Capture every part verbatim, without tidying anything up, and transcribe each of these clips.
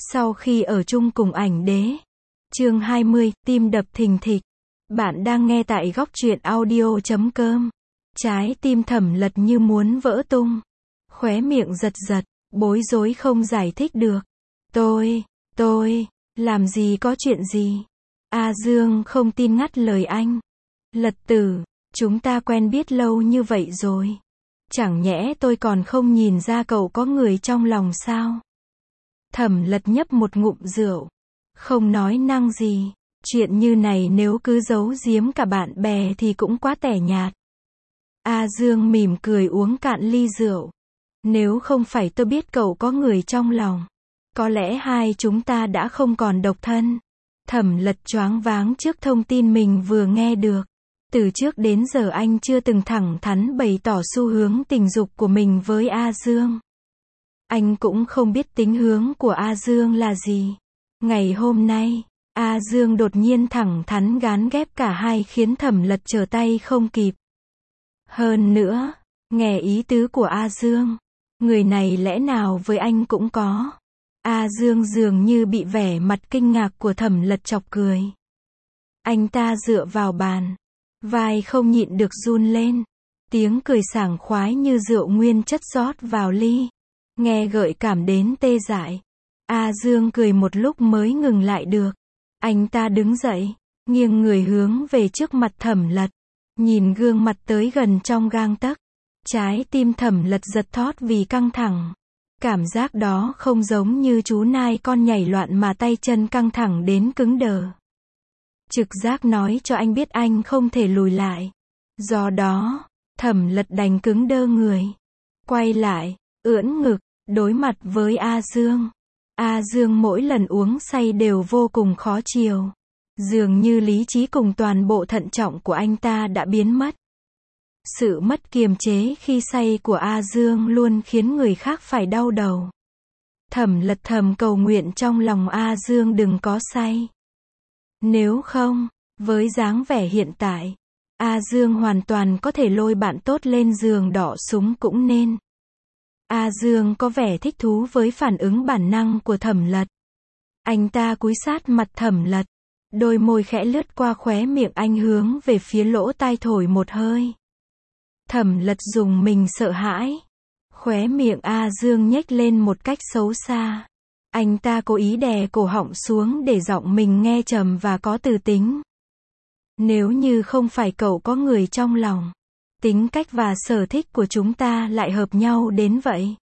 Sau khi ở chung cùng ảnh đế. Chương hai mươi, tim đập thình thịch. Bạn đang nghe tại góc truyện audio chấm com. Trái tim Thẩm Lật như muốn vỡ tung. Khóe miệng giật giật, bối rối không giải thích được. Tôi, tôi, làm gì có chuyện gì? A Dương không tin ngắt lời anh. Lật Tử, chúng ta quen biết lâu như vậy rồi. Chẳng nhẽ tôi còn không nhìn ra cậu có người trong lòng sao? Thẩm Lật nhấp một ngụm rượu. Không nói năng gì. Chuyện như này nếu cứ giấu giếm cả bạn bè thì cũng quá tẻ nhạt. A Dương mỉm cười uống cạn ly rượu. Nếu không phải tôi biết cậu có người trong lòng, có lẽ hai chúng ta đã không còn độc thân. Thẩm Lật choáng váng trước thông tin mình vừa nghe được. Từ trước đến giờ anh chưa từng thẳng thắn bày tỏ xu hướng tình dục của mình với A Dương. Anh cũng không biết tính hướng của A Dương là gì. Ngày hôm nay, A Dương đột nhiên thẳng thắn gán ghép cả hai khiến Thẩm Lật trở tay không kịp. Hơn nữa, nghe ý tứ của A Dương, người này lẽ nào với anh cũng có. A Dương dường như bị vẻ mặt kinh ngạc của Thẩm Lật chọc cười. Anh ta dựa vào bàn, vai không nhịn được run lên. Tiếng cười sảng khoái như rượu nguyên chất rót vào ly. Nghe gợi cảm đến tê dại. A Dương cười một lúc mới ngừng lại được. Anh ta đứng dậy, nghiêng người hướng về trước mặt Thẩm Lật. Nhìn gương mặt tới gần trong gang tấc. Trái tim Thẩm Lật giật thót vì căng thẳng. Cảm giác đó không giống như chú nai con nhảy loạn mà tay chân căng thẳng đến cứng đờ. Trực giác nói cho anh biết anh không thể lùi lại. Do đó, Thẩm Lật đành cứng đơ người. Quay lại, ưỡn ngực, đối mặt với A Dương. A Dương mỗi lần uống say đều vô cùng khó chịu. Dường như lý trí cùng toàn bộ thận trọng của anh ta đã biến mất. Sự mất kiềm chế khi say của A Dương luôn khiến người khác phải đau đầu. Thẩm Lật thầm cầu nguyện trong lòng A Dương đừng có say. Nếu không, với dáng vẻ hiện tại, A Dương hoàn toàn có thể lôi bạn tốt lên giường đỏ súng cũng nên. A Dương có vẻ thích thú với phản ứng bản năng của Thẩm Lật. Anh ta cúi sát mặt Thẩm Lật. Đôi môi khẽ lướt qua khóe miệng anh hướng về phía lỗ tai thổi một hơi. Thẩm Lật dùng mình sợ hãi. Khóe miệng A Dương nhếch lên một cách xấu xa. Anh ta cố ý đè cổ họng xuống để giọng mình nghe trầm và có từ tính. Nếu như không phải cậu có người trong lòng, tính cách và sở thích của chúng ta lại hợp nhau đến vậy.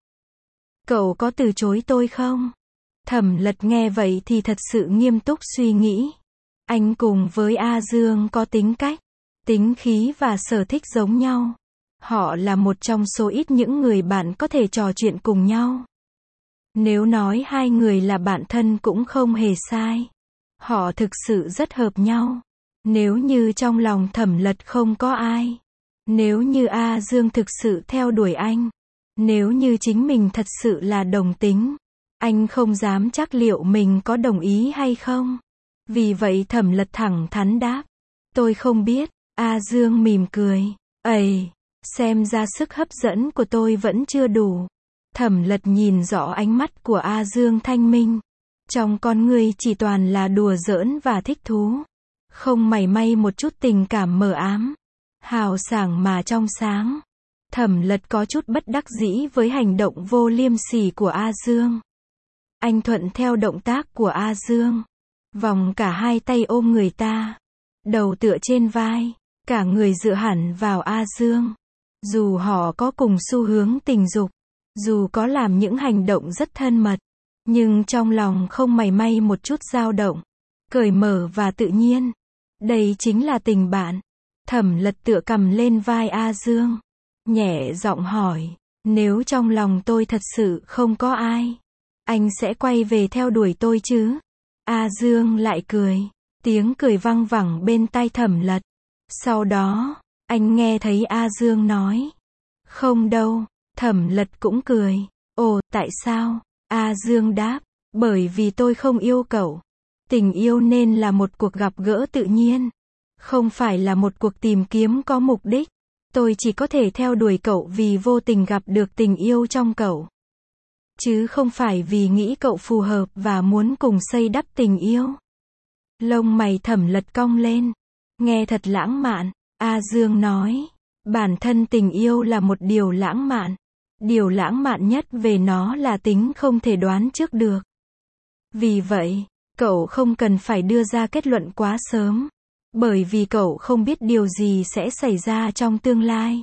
Cậu có từ chối tôi không? Thẩm Lật nghe vậy thì thật sự nghiêm túc suy nghĩ. Anh cùng với A Dương có tính cách, tính khí và sở thích giống nhau. Họ là một trong số ít những người bạn có thể trò chuyện cùng nhau. Nếu nói hai người là bạn thân cũng không hề sai. Họ thực sự rất hợp nhau. Nếu như trong lòng Thẩm Lật không có ai. Nếu như A Dương thực sự theo đuổi anh. Nếu như chính mình thật sự là đồng tính. Anh không dám chắc liệu mình có đồng ý hay không. Vì vậy Thẩm Lật thẳng thắn đáp. Tôi không biết. A Dương mỉm cười. Ây, xem ra sức hấp dẫn của tôi vẫn chưa đủ. Thẩm Lật nhìn rõ ánh mắt của A Dương thanh minh. Trong con người chỉ toàn là đùa giỡn và thích thú. Không mảy may một chút tình cảm mờ ám. Hào sảng mà trong sáng. Thẩm Lật có chút bất đắc dĩ với hành động vô liêm sỉ của A Dương. Anh thuận theo động tác của A Dương. Vòng cả hai tay ôm người ta. Đầu tựa trên vai. Cả người dựa hẳn vào A Dương. Dù họ có cùng xu hướng tình dục. Dù có làm những hành động rất thân mật. Nhưng trong lòng không mảy may một chút dao động. Cởi mở và tự nhiên. Đây chính là tình bạn. Thẩm Lật tựa cầm lên vai A Dương. Nhẹ giọng hỏi. Nếu trong lòng tôi thật sự không có ai, anh sẽ quay về theo đuổi tôi chứ? A Dương lại cười. Tiếng cười văng vẳng bên tai Thẩm Lật. Sau đó, anh nghe thấy A Dương nói. Không đâu. Thẩm Lật cũng cười. Ồ, tại sao? A Dương đáp. Bởi vì tôi không yêu cậu. Tình yêu nên là một cuộc gặp gỡ tự nhiên. Không phải là một cuộc tìm kiếm có mục đích. Tôi chỉ có thể theo đuổi cậu vì vô tình gặp được tình yêu trong cậu. chứ không phải vì nghĩ cậu phù hợp và muốn cùng xây đắp tình yêu. Lông mày Thẩm Lật cong lên. Nghe thật lãng mạn, A Dương nói. Bản thân tình yêu là một điều lãng mạn. Điều lãng mạn nhất về nó là tính không thể đoán trước được. Vì vậy, cậu không cần phải đưa ra kết luận quá sớm. Bởi vì cậu không biết điều gì sẽ xảy ra trong tương lai.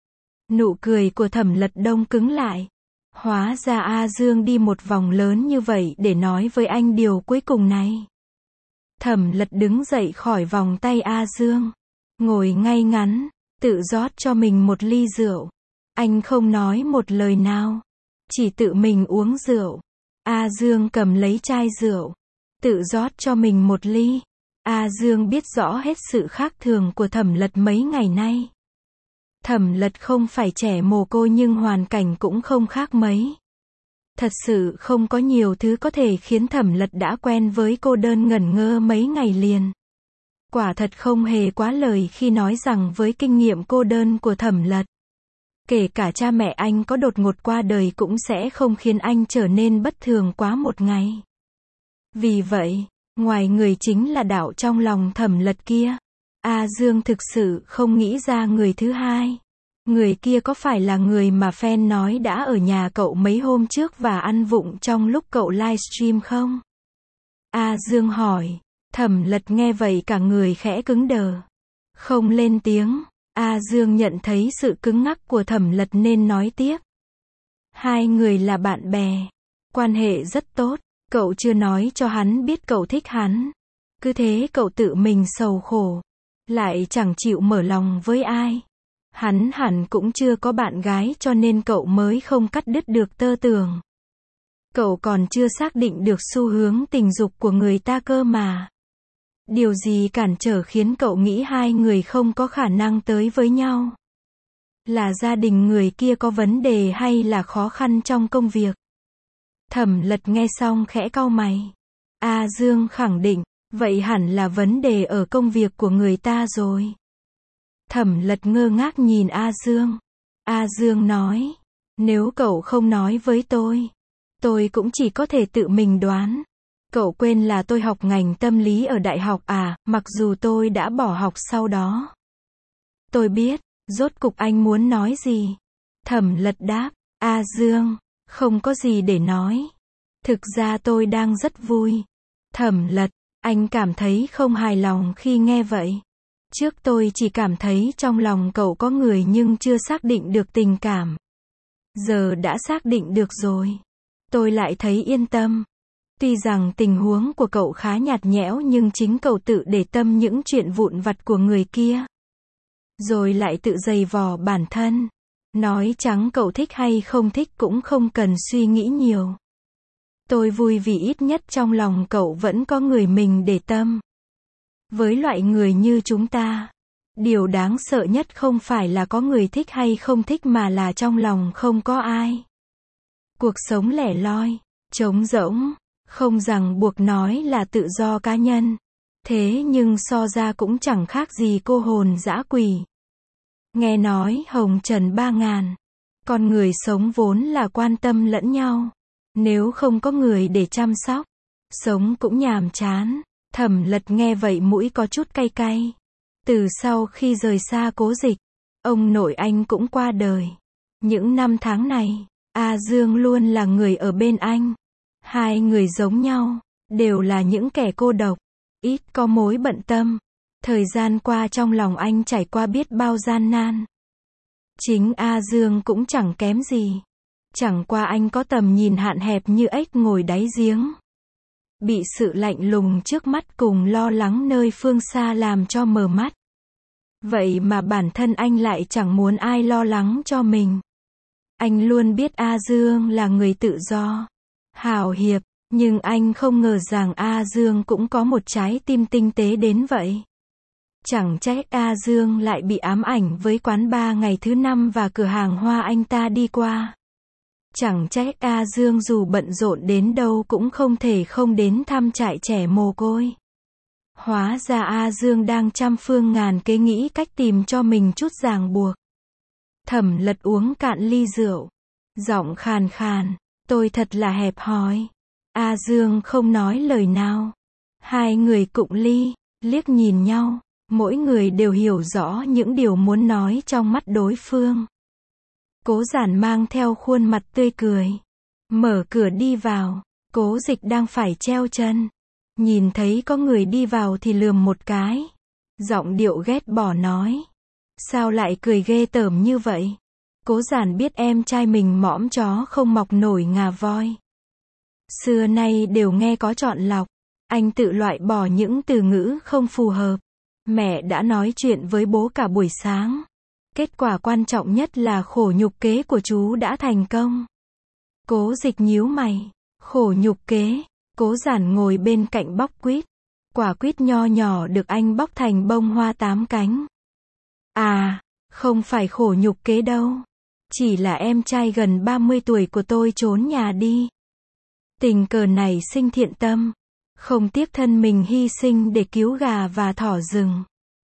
Nụ cười của Thẩm Lật đông cứng lại. Hóa ra A Dương đi một vòng lớn như vậy để nói với anh điều cuối cùng này. Thẩm Lật đứng dậy khỏi vòng tay A Dương. Ngồi ngay ngắn, tự rót cho mình một ly rượu. Anh không nói một lời nào. Chỉ tự mình uống rượu. A Dương cầm lấy chai rượu. Tự rót cho mình một ly. A Dương biết rõ hết sự khác thường của Thẩm Lật mấy ngày nay. Thẩm Lật không phải trẻ mồ côi nhưng hoàn cảnh cũng không khác mấy. Thật sự không có nhiều thứ có thể khiến Thẩm Lật đã quen với cô đơn ngẩn ngơ mấy ngày liền. Quả thật không hề quá lời khi nói rằng với kinh nghiệm cô đơn của Thẩm Lật, kể cả cha mẹ anh có đột ngột qua đời cũng sẽ không khiến anh trở nên bất thường quá một ngày. Vì vậy, ngoài người chính là đạo trong lòng Thẩm Lật kia, A Dương thực sự không nghĩ ra người thứ hai. Người kia có phải là người mà fan nói đã ở nhà cậu mấy hôm trước và ăn vụng trong lúc cậu livestream không? A Dương hỏi. Thẩm Lật nghe vậy cả người khẽ cứng đờ. Không lên tiếng. A Dương nhận thấy sự cứng ngắc của Thẩm Lật nên nói tiếp. Hai người là bạn bè. Quan hệ rất tốt. Cậu chưa nói cho hắn biết cậu thích hắn. Cứ thế cậu tự mình sầu khổ. Lại chẳng chịu mở lòng với ai. Hắn hẳn cũng chưa có bạn gái cho nên cậu mới không cắt đứt được tơ tưởng. Cậu còn chưa xác định được xu hướng tình dục của người ta cơ mà. Điều gì cản trở khiến cậu nghĩ hai người không có khả năng tới với nhau? Là gia đình người kia có vấn đề hay là khó khăn trong công việc? Thẩm Lật nghe xong khẽ cau mày. A Dương khẳng định, vậy hẳn là vấn đề ở công việc của người ta rồi. Thẩm Lật ngơ ngác nhìn A Dương. A Dương nói, nếu cậu không nói với tôi, tôi cũng chỉ có thể tự mình đoán. Cậu quên là tôi học ngành tâm lý ở đại học à, mặc dù tôi đã bỏ học sau đó. Tôi biết, rốt cục anh muốn nói gì? Thẩm Lật đáp, A Dương, không có gì để nói. Thực ra tôi đang rất vui. Thẩm Lật, anh cảm thấy không hài lòng khi nghe vậy. Trước tôi chỉ cảm thấy trong lòng cậu có người nhưng chưa xác định được tình cảm. Giờ đã xác định được rồi. Tôi lại thấy yên tâm. Tuy rằng tình huống của cậu khá nhạt nhẽo nhưng chính cậu tự để tâm những chuyện vụn vặt của người kia. Rồi lại tự giày vò bản thân. Nói trắng cậu thích hay không thích cũng không cần suy nghĩ nhiều. Tôi vui vì ít nhất trong lòng cậu vẫn có người mình để tâm. Với loại người như chúng ta, điều đáng sợ nhất không phải là có người thích hay không thích mà là trong lòng không có ai. Cuộc sống lẻ loi, trống rỗng, không ràng buộc nói là tự do cá nhân. Thế nhưng so ra cũng chẳng khác gì cô hồn dã quỷ. Nghe nói hồng trần ba ngàn. Con người sống vốn là quan tâm lẫn nhau. Nếu không có người để chăm sóc, sống cũng nhàm chán. Thẩm Lật nghe vậy mũi có chút cay cay. Từ sau khi rời xa Cố Dịch, ông nội anh cũng qua đời. Những năm tháng này, A Dương luôn là người ở bên anh. Hai người giống nhau, đều là những kẻ cô độc, ít có mối bận tâm. Thời gian qua trong lòng anh trải qua biết bao gian nan. Chính A Dương cũng chẳng kém gì. Chẳng qua anh có tầm nhìn hạn hẹp như ếch ngồi đáy giếng. Bị sự lạnh lùng trước mắt cùng lo lắng nơi phương xa làm cho mờ mắt. Vậy mà bản thân anh lại chẳng muốn ai lo lắng cho mình. Anh luôn biết A Dương là người tự do, hào hiệp, nhưng anh không ngờ rằng A Dương cũng có một trái tim tinh tế đến vậy. Chẳng trách A Dương lại bị ám ảnh với quán bar ngày thứ năm và cửa hàng hoa anh ta đi qua. Chẳng trách A Dương dù bận rộn đến đâu cũng không thể không đến thăm trại trẻ mồ côi. Hóa ra A Dương đang trăm phương ngàn kế nghĩ cách tìm cho mình chút ràng buộc. Thẩm Lật uống cạn ly rượu, giọng khàn khàn, Tôi thật là hẹp hòi. A Dương không nói lời nào. Hai người cụng ly, liếc nhìn nhau, mỗi người đều hiểu rõ những điều muốn nói trong mắt đối phương. Cố Giản mang theo khuôn mặt tươi cười, mở cửa đi vào. Cố Dịch đang phải treo chân, nhìn thấy có người đi vào thì lườm một cái, giọng điệu ghét bỏ nói: sao lại cười ghê tởm như vậy? Cố Giản biết em trai mình mõm chó không mọc nổi ngà voi. Xưa nay đều nghe có chọn lọc, anh tự loại bỏ những từ ngữ không phù hợp. Mẹ đã nói chuyện với bố cả buổi sáng. Kết quả quan trọng nhất là khổ nhục kế của chú đã thành công. Cố Dịch nhíu mày. Khổ nhục kế. Cố Giản ngồi bên cạnh bóc quýt. Quả quýt nho nhỏ được anh bóc thành bông hoa tám cánh. À, không phải khổ nhục kế đâu. Chỉ là em trai gần ba mươi tuổi của tôi trốn nhà đi. Tình cờ này sinh thiện tâm, không tiếc thân mình hy sinh để cứu gà và thỏ rừng.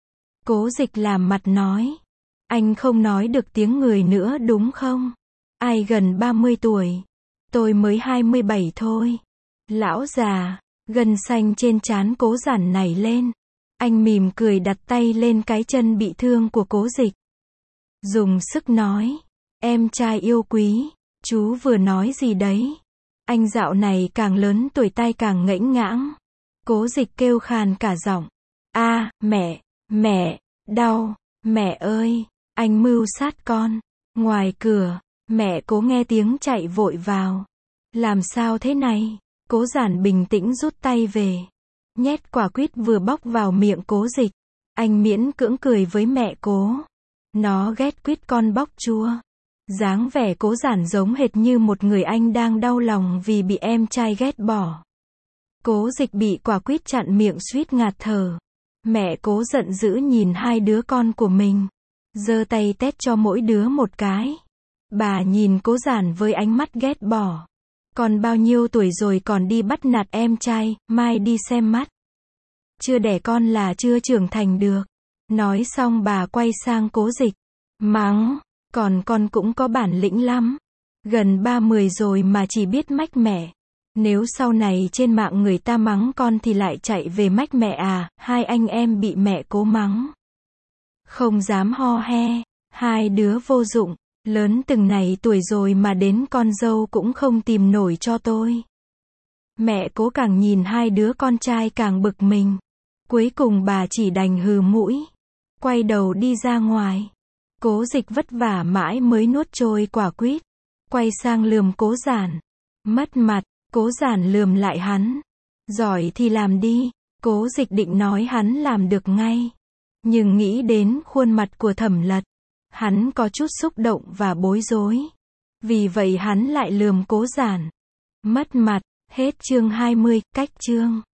Cố Dịch làm mặt nói: anh không nói được tiếng người nữa đúng không? Ai gần ba mươi tuổi? Tôi mới hai mươi bảy thôi. Lão già, gân xanh trên trán Cố Giản nảy lên. Anh mỉm cười đặt tay lên cái chân bị thương của Cố Dịch. Dùng sức nói: em trai yêu quý, chú vừa nói gì đấy? Anh dạo này càng lớn tuổi tai càng ngễnh ngãng. Cố Dịch kêu khàn cả giọng. A, à, mẹ, mẹ, đau, mẹ ơi, anh mưu sát con. Ngoài cửa, mẹ Cố nghe tiếng chạy vội vào. Làm sao thế này? Cố Giản bình tĩnh rút tay về, nhét quả quýt vừa bóc vào miệng Cố Dịch. Anh miễn cưỡng cười với mẹ Cố. Nó ghét quýt con bóc chua. Dáng vẻ Cố Giản giống hệt như một người anh đang đau lòng vì bị em trai ghét bỏ. Cố Dịch bị quả quýt chặn miệng suýt ngạt thở. Mẹ Cố giận dữ nhìn hai đứa con của mình, giơ tay tét cho mỗi đứa một cái. Bà nhìn Cố Giản với ánh mắt ghét bỏ. Còn bao nhiêu tuổi rồi còn đi bắt nạt em trai, mai đi xem mắt. Chưa đẻ con là chưa trưởng thành được. Nói xong bà quay sang Cố Dịch, mắng: còn con cũng có bản lĩnh lắm. Gần ba mươi rồi mà chỉ biết mách mẹ. Nếu sau này trên mạng người ta mắng con thì lại chạy về mách mẹ à? Hai anh em bị mẹ Cố mắng, không dám ho he. Hai đứa vô dụng, lớn từng này tuổi rồi mà đến con dâu cũng không tìm nổi cho tôi. Mẹ Cố càng nhìn hai đứa con trai càng bực mình. Cuối cùng bà chỉ đành hừ mũi, quay đầu đi ra ngoài. Cố Dịch vất vả mãi mới nuốt trôi quả quýt, quay sang lườm Cố Giản. Mất mặt. Cố Giản lườm lại hắn. Giỏi thì làm đi. Cố Dịch định nói hắn làm được ngay, nhưng nghĩ đến khuôn mặt của Thẩm Lật, hắn có chút xúc động và bối rối. Vì vậy hắn lại lườm Cố Giản. Mất mặt. Hết chương hai mươi, cách chương.